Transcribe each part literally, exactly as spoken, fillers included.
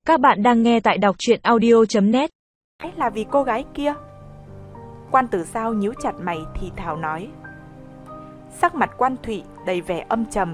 Các bạn đang nghe tại đọc truyện audio chấm net. Là vì cô gái kia. Quan Tử Giao nhíu chặt mày thì thào nói. Sắc mặt Quan Thụy đầy vẻ âm trầm.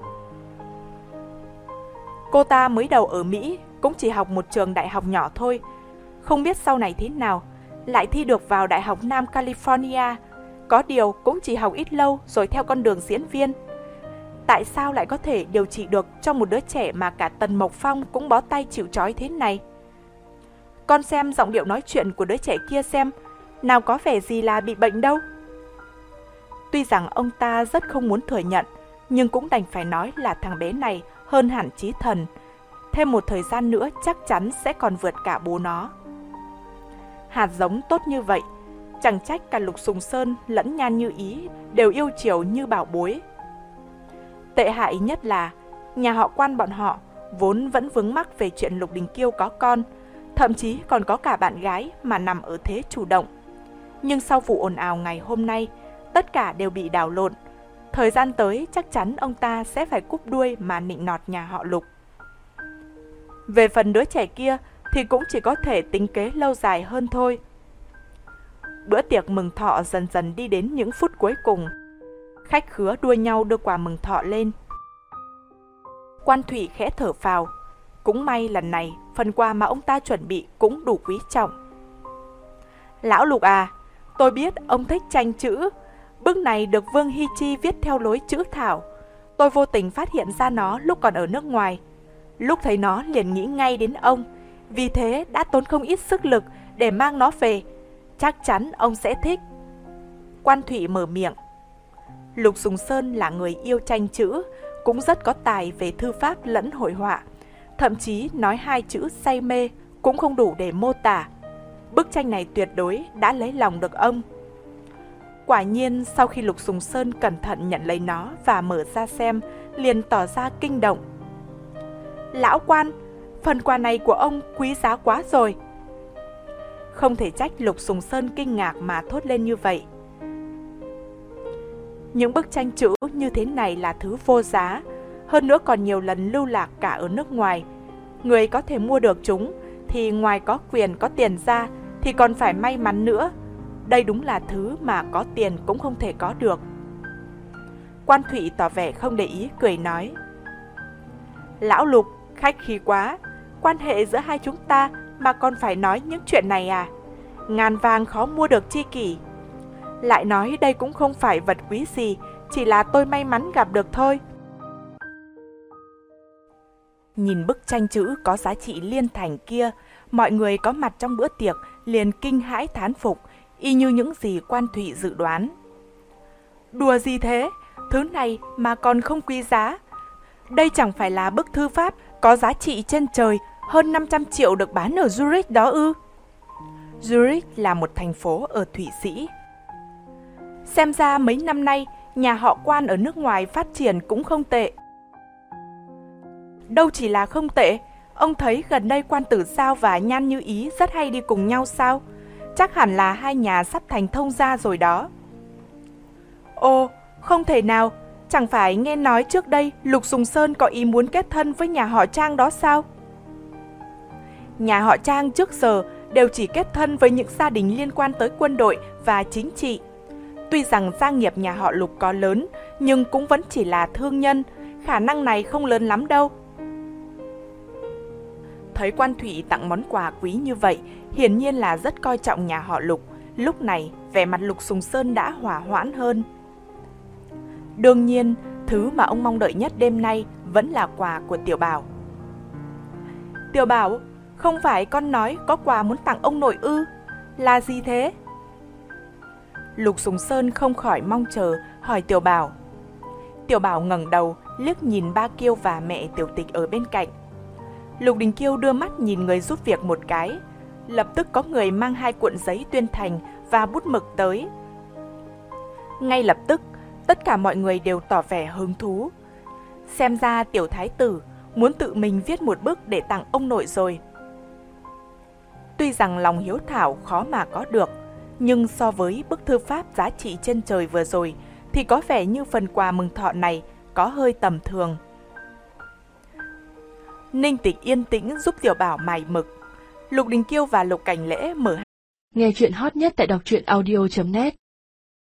Cô ta mới đầu ở Mỹ, cũng chỉ học một trường đại học nhỏ thôi. Không biết sau này thế nào, lại thi được vào Đại học Nam California. Có điều cũng chỉ học ít lâu rồi theo con đường diễn viên. Tại sao lại có thể điều trị được cho một đứa trẻ mà cả Tần Mộc Phong cũng bó tay chịu trói thế này? Con xem giọng điệu nói chuyện của đứa trẻ kia xem, nào có vẻ gì là bị bệnh đâu. Tuy rằng ông ta rất không muốn thừa nhận, nhưng cũng đành phải nói là thằng bé này hơn hẳn Chí Thần. Thêm một thời gian nữa chắc chắn sẽ còn vượt cả bố nó. Hạt giống tốt như vậy, chẳng trách cả Lục Sùng Sơn lẫn Nhan Như Ý đều yêu chiều như bảo bối. Tệ hại nhất là nhà họ Quan bọn họ vốn vẫn vướng mắc về chuyện Lục Đình Kiêu có con, thậm chí còn có cả bạn gái mà nằm ở thế chủ động. Nhưng sau vụ ồn ào ngày hôm nay, tất cả đều bị đảo lộn. Thời gian tới chắc chắn ông ta sẽ phải cúp đuôi mà nịnh nọt nhà họ Lục. Về phần đứa trẻ kia thì cũng chỉ có thể tính kế lâu dài hơn thôi. Bữa tiệc mừng thọ dần dần đi đến những phút cuối cùng. Khách khứa đua nhau đưa quà mừng thọ lên. Quan Thụy khẽ thở phào. Cũng may lần này phần quà mà ông ta chuẩn bị cũng đủ quý trọng. Lão Lục à, tôi biết ông thích tranh chữ. Bức này được Vương Hy Chi viết theo lối chữ thảo. Tôi vô tình phát hiện ra nó lúc còn ở nước ngoài. Lúc thấy nó liền nghĩ ngay đến ông. Vì thế đã tốn không ít sức lực để mang nó về. Chắc chắn ông sẽ thích. Quan Thụy mở miệng. Lục Sùng Sơn là người yêu tranh chữ, cũng rất có tài về thư pháp lẫn hội họa. Thậm chí nói hai chữ say mê cũng không đủ để mô tả. Bức tranh này tuyệt đối đã lấy lòng được ông. Quả nhiên sau khi Lục Sùng Sơn cẩn thận nhận lấy nó và mở ra xem, liền tỏ ra kinh động. Lão Quan, phần quà này của ông quý giá quá rồi. Không thể trách Lục Sùng Sơn kinh ngạc mà thốt lên như vậy. Những bức tranh chữ như thế này là thứ vô giá, hơn nữa còn nhiều lần lưu lạc cả ở nước ngoài. Người có thể mua được chúng thì ngoài có quyền có tiền ra thì còn phải may mắn nữa. Đây đúng là thứ mà có tiền cũng không thể có được. Quan Thụy tỏ vẻ không để ý, cười nói. Lão Lục, khách khí quá. Quan hệ giữa hai chúng ta mà còn phải nói những chuyện này à? Ngàn vàng khó mua được tri kỷ. Lại nói đây cũng không phải vật quý gì, chỉ là tôi may mắn gặp được thôi. Nhìn bức tranh chữ có giá trị liên thành kia, mọi người có mặt trong bữa tiệc liền kinh hãi thán phục, y như những gì Quan Thụy dự đoán. Đùa gì thế? Thứ này mà còn không quý giá. Đây chẳng phải là bức thư pháp có giá trị trên trời hơn năm trăm triệu được bán ở Zurich đó ư? Zurich là một thành phố ở Thụy Sĩ. Xem ra mấy năm nay, nhà họ Quan ở nước ngoài phát triển cũng không tệ. Đâu chỉ là không tệ, ông thấy gần đây Quan Tử Giao và Nhan Như Ý rất hay đi cùng nhau sao? Chắc hẳn là hai nhà sắp thành thông gia rồi đó. Ồ, không thể nào, chẳng phải nghe nói trước đây Lục Sùng Sơn có ý muốn kết thân với nhà họ Trang đó sao? Nhà họ Trang trước giờ đều chỉ kết thân với những gia đình liên quan tới quân đội và chính trị. Tuy rằng gia nghiệp nhà họ Lục có lớn, nhưng cũng vẫn chỉ là thương nhân, khả năng này không lớn lắm đâu. Thấy Quan Thụy tặng món quà quý như vậy, hiển nhiên là rất coi trọng nhà họ Lục. Lúc này, vẻ mặt Lục Sùng Sơn đã hỏa hoãn hơn. Đương nhiên, thứ mà ông mong đợi nhất đêm nay vẫn là quà của Tiểu Bảo. Tiểu Bảo, không phải con nói có quà muốn tặng ông nội ư? Là gì thế? Lục Sùng Sơn không khỏi mong chờ hỏi Tiểu Bảo. Tiểu Bảo ngẩng đầu liếc nhìn ba Kiêu và mẹ Tiểu Tịch ở bên cạnh. Lục Đình Kiêu đưa mắt nhìn người giúp việc một cái. Lập tức có người mang hai cuộn giấy tuyên thành và bút mực tới. Ngay lập tức, tất cả mọi người đều tỏ vẻ hứng thú. Xem ra Tiểu Thái tử muốn tự mình viết một bức để tặng ông nội rồi. Tuy rằng lòng hiếu thảo khó mà có được, nhưng so với bức thư pháp giá trị trên trời vừa rồi thì có vẻ như phần quà mừng thọ này có hơi tầm thường. Ninh Tịch yên tĩnh giúp Tiểu Bảo mài mực. Lục Đình Kiêu và Lục Cảnh Lễ mở Nghe chuyện hot nhất tại đọc truyện audio chấm net